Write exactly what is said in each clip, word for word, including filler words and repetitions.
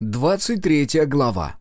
Двадцать третья глава.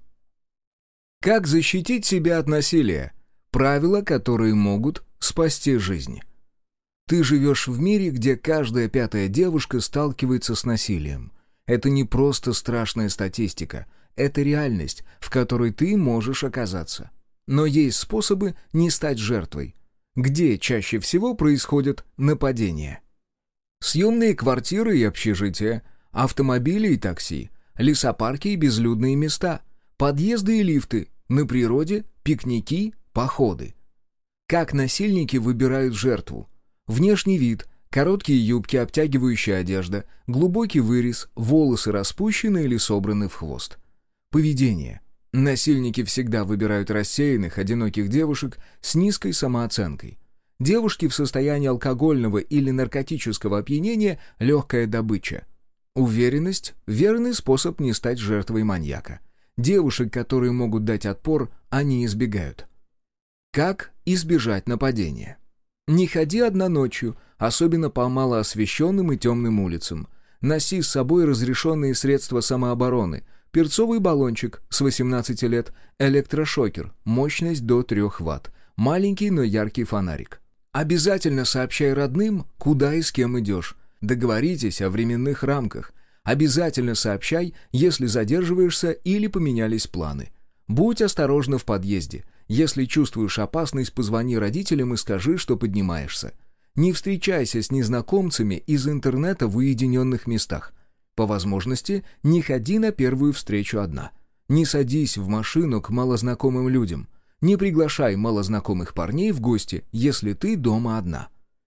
Как защитить себя от насилия? Правила, которые могут спасти жизнь. Ты живешь в мире, где каждая пятая девушка сталкивается с насилием. Это не просто страшная статистика, это реальность, в которой ты можешь оказаться. Но есть способы не стать жертвой. Где чаще всего происходят нападения? Съемные квартиры и общежития, автомобили и такси, лесопарки и безлюдные места, подъезды и лифты, на природе, пикники, походы. Как насильники выбирают жертву? Внешний вид, короткие юбки, обтягивающая одежда, глубокий вырез, волосы распущены или собраны в хвост. Поведение. Насильники всегда выбирают рассеянных, одиноких девушек с низкой самооценкой. Девушки в состоянии алкогольного или наркотического опьянения – легкая добыча. Уверенность – верный способ не стать жертвой маньяка. Девушек, которые могут дать отпор, они избегают. Как избежать нападения? Не ходи одна ночью, особенно по малоосвещенным и темным улицам. Носи с собой разрешенные средства самообороны, перцовый баллончик с восемнадцати лет, электрошокер, мощность до трёх ватт, маленький, но яркий фонарик. Обязательно сообщай родным, куда и с кем идешь. Договоритесь о временных рамках. Обязательно сообщай, если задерживаешься или поменялись планы. Будь осторожна в подъезде. Если чувствуешь опасность, позвони родителям и скажи, что поднимаешься. Не встречайся с незнакомцами из интернета в уединенных местах. По возможности, не ходи на первую встречу одна. Не садись в машину к малознакомым людям. Не приглашай малознакомых парней в гости, если ты дома одна.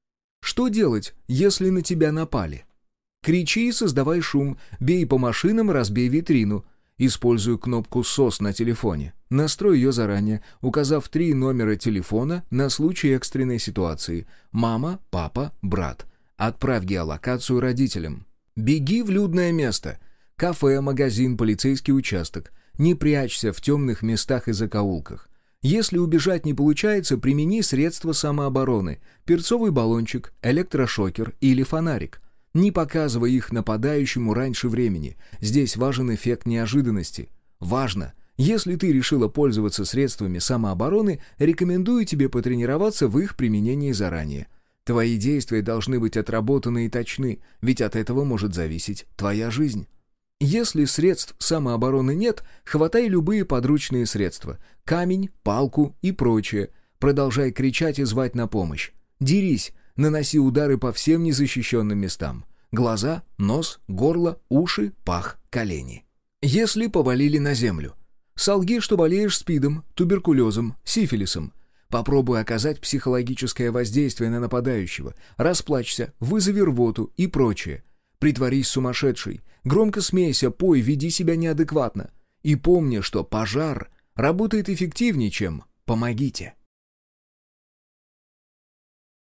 Что делать, если на тебя напали? Кричи и создавай шум, бей по машинам, разбей витрину. Используй кнопку сос на телефоне. Настрой ее заранее, указав три номера телефона на случай экстренной ситуации. Мама, папа, брат. Отправь геолокацию родителям. Беги в людное место. Кафе, магазин, полицейский участок. Не прячься в темных местах и закоулках. Если убежать не получается, примени средства самообороны, перцовый баллончик, электрошокер или фонарик. Не показывай их нападающему раньше времени. Здесь важен эффект неожиданности. Важно! Если ты решила пользоваться средствами самообороны, рекомендую тебе потренироваться в их применении заранее. Твои действия должны быть отработаны и точны, ведь от этого может зависеть твоя жизнь. Если средств самообороны нет, хватай любые подручные средства – камень, палку и прочее. Продолжай кричать и звать на помощь. Дерись, наноси удары по всем незащищенным местам. Глаза, нос, горло, уши, пах, колени. Если повалили на землю. Солги, что болеешь СПИДом, туберкулезом, сифилисом. Попробуй оказать психологическое воздействие на нападающего. Расплачься, вызови рвоту и прочее. Притворись сумасшедшей. Громко смейся, пой, веди себя неадекватно. И помни, что пожар работает эффективнее, чем «помогите».